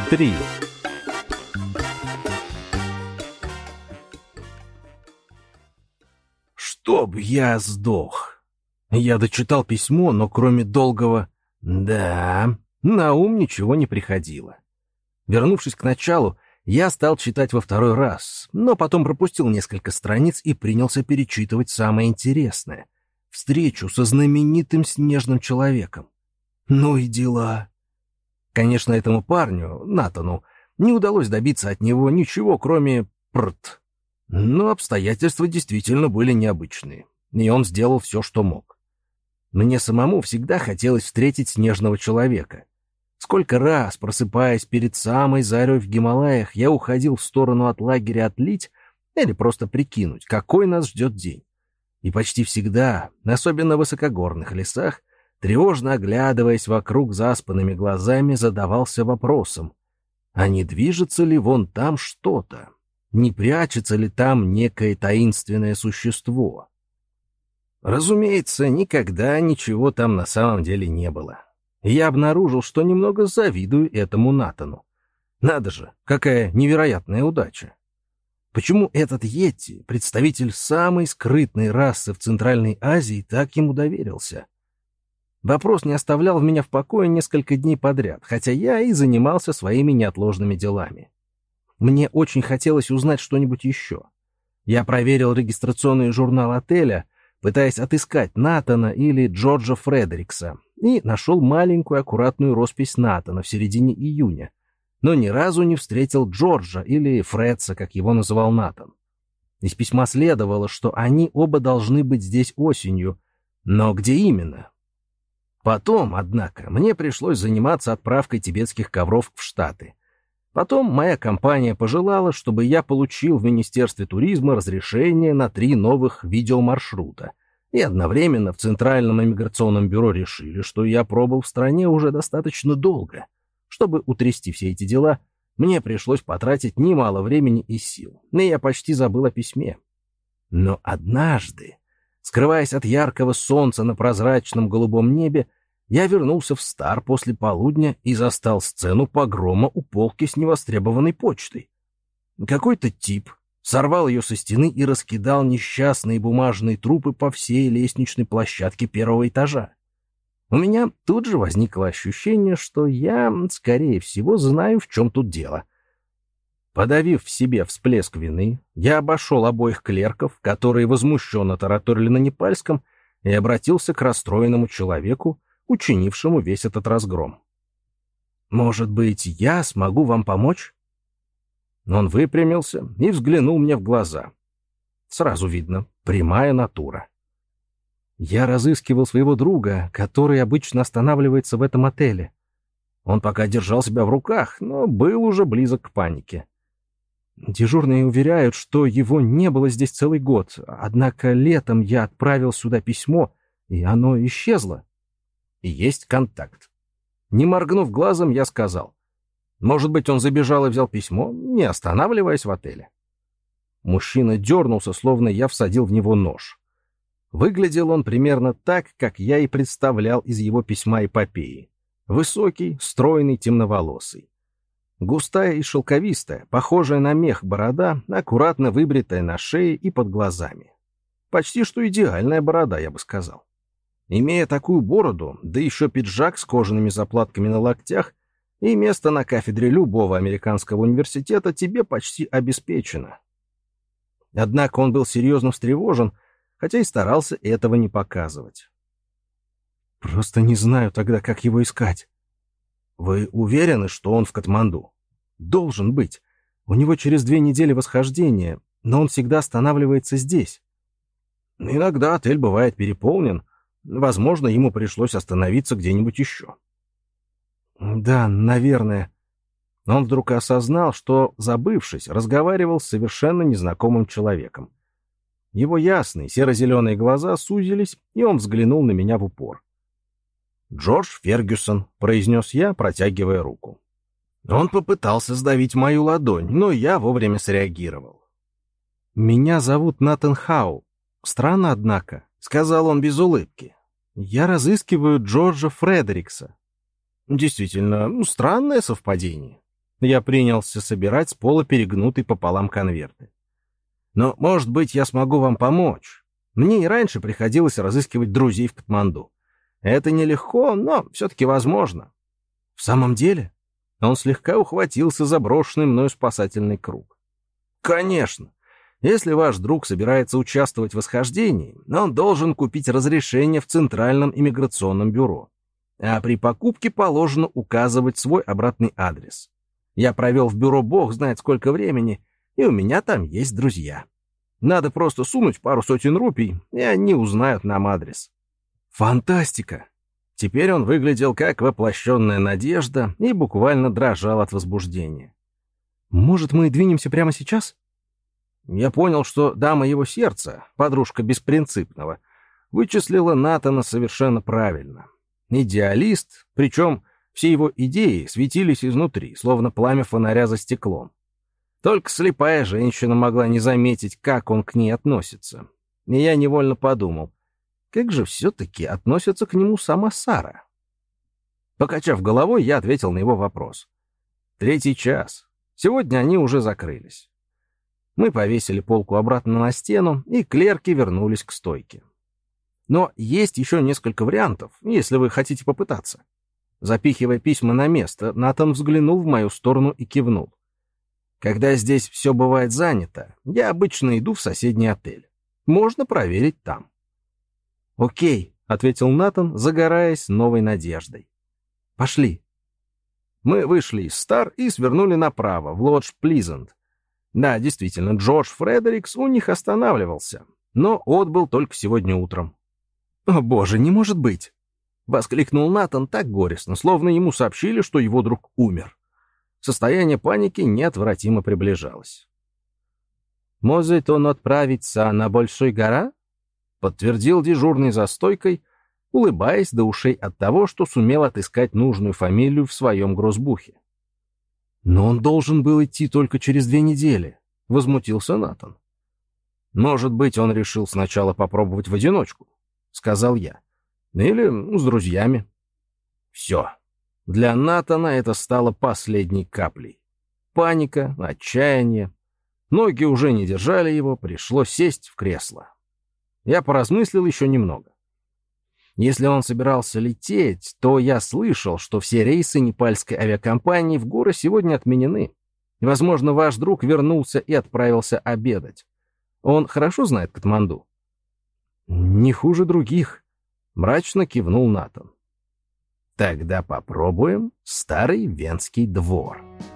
3. Чтоб я сдох. Я дочитал письмо, но кроме долгого «да», на ум ничего не приходило. Вернувшись к началу, я стал читать во второй раз, но потом пропустил несколько страниц и принялся перечитывать самое интересное — встречу со знаменитым снежным человеком. Ну и дела. Конечно, этому парню, Натану, не удалось добиться от него ничего, кроме «прт». Но обстоятельства действительно были необычные, и он сделал все, что мог. Мне самому всегда хотелось встретить снежного человека. Сколько раз, просыпаясь перед самой зарей в Гималаях, я уходил в сторону от лагеря отлить или просто прикинуть, какой нас ждет день. И почти всегда, особенно в высокогорных лесах, тревожно оглядываясь вокруг заспанными глазами, задавался вопросом, а не движется ли вон там что-то? Не прячется ли там некое таинственное существо? Разумеется, никогда ничего там на самом деле не было. И я обнаружил, что немного завидую этому Натану. Надо же, какая невероятная удача. Почему этот йети, представитель самой скрытной расы в Центральной Азии, так ему доверился? Вопрос не оставлял меня в покое несколько дней подряд, хотя я и занимался своими неотложными делами. Мне очень хотелось узнать что-нибудь еще. Я проверил регистрационный журнал отеля, пытаясь отыскать Натана или Джорджа Фредерикса, и нашел маленькую аккуратную роспись Натана в середине июня, но ни разу не встретил Джорджа или Фредса, как его называл Натан. Из письма следовало, что они оба должны быть здесь осенью, но где именно? Потом, однако, мне пришлось заниматься отправкой тибетских ковров в Штаты. Потом моя компания пожелала, чтобы я получил в Министерстве туризма разрешение на 3 новых видеомаршрута. И одновременно в Центральном иммиграционном бюро решили, что я пробыл в стране уже достаточно долго. Чтобы утрясти все эти дела, мне пришлось потратить немало времени и сил, и я почти забыл о письме. Но однажды, скрываясь от яркого солнца на прозрачном голубом небе, я вернулся в Стар после полудня и застал сцену погрома у полки с невостребованной почтой. Какой-то тип сорвал ее со стены и раскидал несчастные бумажные трупы по всей лестничной площадке 1-го этажа. У меня тут же возникло ощущение, что я, скорее всего, знаю, в чем тут дело. Подавив в себе всплеск вины, я обошел обоих клерков, которые возмущенно тараторили на непальском, и обратился к расстроенному человеку, учинившему весь этот разгром. «Может быть, я смогу вам помочь?» Он выпрямился и взглянул мне в глаза. Сразу видно, прямая натура. «Я разыскивал своего друга, который обычно останавливается в этом отеле. Он пока держал себя в руках, но был уже близок к панике. Дежурные уверяют, что его не было здесь целый год, однако летом я отправил сюда письмо, и оно исчезло. И есть контакт». Не моргнув глазом, я сказал: «Может быть, он забежал и взял письмо, не останавливаясь в отеле?» Мужчина дернулся, словно я всадил в него нож. Выглядел он примерно так, как я и представлял из его письма эпопеи. Высокий, стройный, темноволосый. Густая и шелковистая, похожая на мех борода, аккуратно выбритая на шее и под глазами. Почти что идеальная борода, я бы сказал. Имея такую бороду, да еще пиджак с кожаными заплатками на локтях, и место на кафедре любого американского университета тебе почти обеспечено. Однако он был серьезно встревожен, хотя и старался этого не показывать. «Просто не знаю тогда, как его искать». «Вы уверены, что он в Катманду?» «Должен быть. У него через 2 недели восхождения, но он всегда останавливается здесь». «Иногда отель бывает переполнен. Возможно, ему пришлось остановиться где-нибудь еще». «Да, наверное». Он вдруг осознал, что, забывшись, разговаривал с совершенно незнакомым человеком. Его ясные серо-зеленые глаза сузились, и он взглянул на меня в упор. «Джордж Фергюсон», — произнес я, протягивая руку. Он попытался сдавить мою ладонь, но я вовремя среагировал. «Меня зовут Натан Хау. Странно, однако», — сказал он без улыбки. «Я разыскиваю Джорджа Фредерикса». Действительно, странное совпадение. Я принялся собирать с пола перегнутый пополам конверты. «Но, может быть, я смогу вам помочь. Мне и раньше приходилось разыскивать друзей в Катманду. Это нелегко, но все-таки возможно». «В самом деле?» Он слегка ухватился за брошенный мною спасательный круг. «Конечно. Если ваш друг собирается участвовать в восхождении, он должен купить разрешение в Центральном иммиграционном бюро. А при покупке положено указывать свой обратный адрес. Я провел в бюро бог знает сколько времени, и у меня там есть друзья. Надо просто сунуть пару сотен рупий, и они узнают нам адрес». «Фантастика!» Теперь он выглядел как воплощенная надежда и буквально дрожал от возбуждения. «Может, мы двинемся прямо сейчас?» Я понял, что дама его сердца, подружка беспринципного, вычислила Натана совершенно правильно. Идеалист, причем все его идеи светились изнутри, словно пламя фонаря за стеклом. Только слепая женщина могла не заметить, как он к ней относится. И я невольно подумал, как же все-таки относится к нему сама Сара? Покачав головой, я ответил на его вопрос. 3 час. Сегодня они уже закрылись. Мы повесили полку обратно на стену, и клерки вернулись к стойке. Но есть еще несколько вариантов, если вы хотите попытаться. Запихивая письма на место, Натан взглянул в мою сторону и кивнул. Когда здесь все бывает занято, я обычно иду в соседний отель. Можно проверить там. «Окей», — ответил Натан, загораясь новой надеждой. «Пошли». Мы вышли из Стар и свернули направо, в лодж Плизант. Да, действительно, Джордж Фредерикс у них останавливался, но отбыл только сегодня утром. «О, боже, не может быть!» — воскликнул Натан так горестно, словно ему сообщили, что его друг умер. Состояние паники неотвратимо приближалось. «Может он отправиться на Большой гора?» — подтвердил дежурный за стойкой, улыбаясь до ушей от того, что сумел отыскать нужную фамилию в своем грозбухе. «Но он должен был идти только через 2 недели», — возмутился Натан. «Может быть, он решил сначала попробовать в одиночку», — сказал я. «Или с друзьями». Все. Для Натана это стало последней каплей. Паника, отчаяние. Ноги уже не держали его, пришлось сесть в кресло. Я поразмыслил еще немного. Если он собирался лететь, то я слышал, что все рейсы непальской авиакомпании в горы сегодня отменены. Возможно, ваш друг вернулся и отправился обедать. Он хорошо знает Катманду? Не хуже других, мрачно кивнул Натан. Тогда попробуем старый Венский двор.